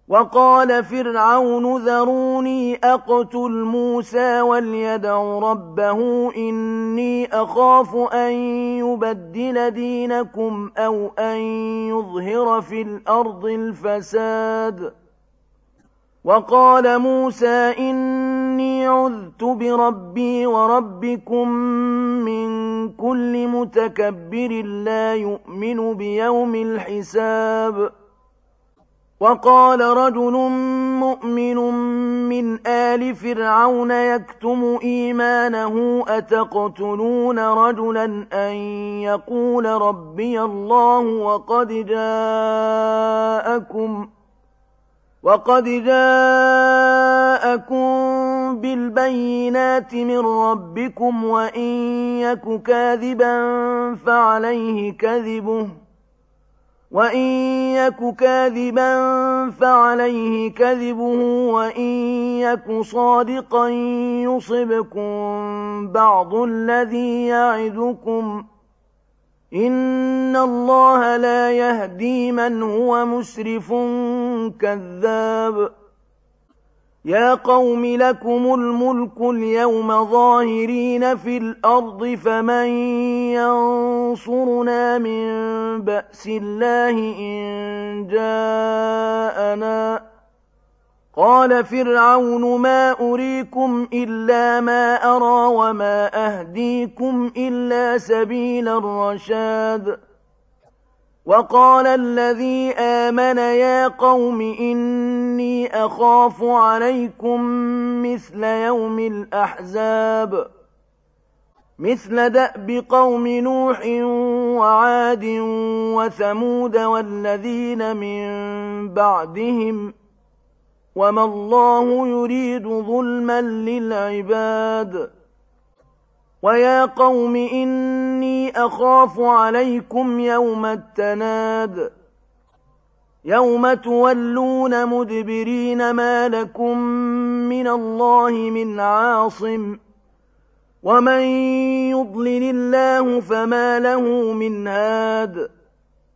وقال فرعون ذروني أقتل موسى وليدع ربه إني أخاف أن يبدل دينكم أو أن يظهر في الأرض الفساد. وقال موسى إني عذت بربي وربكم من كل متكبر لا يؤمن بيوم الحساب. وقال رجل مؤمن من آل فرعون يكتم إيمانه أتقتلون رجلا أن يقول ربي الله وقد جاءكم بالبينات من ربكم وإن يك كاذبا فعليه كذبه وإن يك صادقا يصبكم بعض الذي يعدكم إن الله لا يهدي من هو مسرف كذاب. يا قوم لكم الملك اليوم ظاهرين في الأرض فمن ينصرنا من بأس الله إن جاءنا. قال فرعون ما أريكم إلا ما أرى وما أهديكم إلا سبيل الرشاد. وقال الذي آمن يا قوم إني أخاف عليكم مثل يوم الأحزاب مثل دأب قوم نوح وعاد وثمود والذين من بعدهم وما الله يريد ظلما للعباد. ويا قوم إني أخاف عليكم يوم التناد يوم تولون مدبرين ما لكم من الله من عاصم ومن يضلل الله فما له من هاد.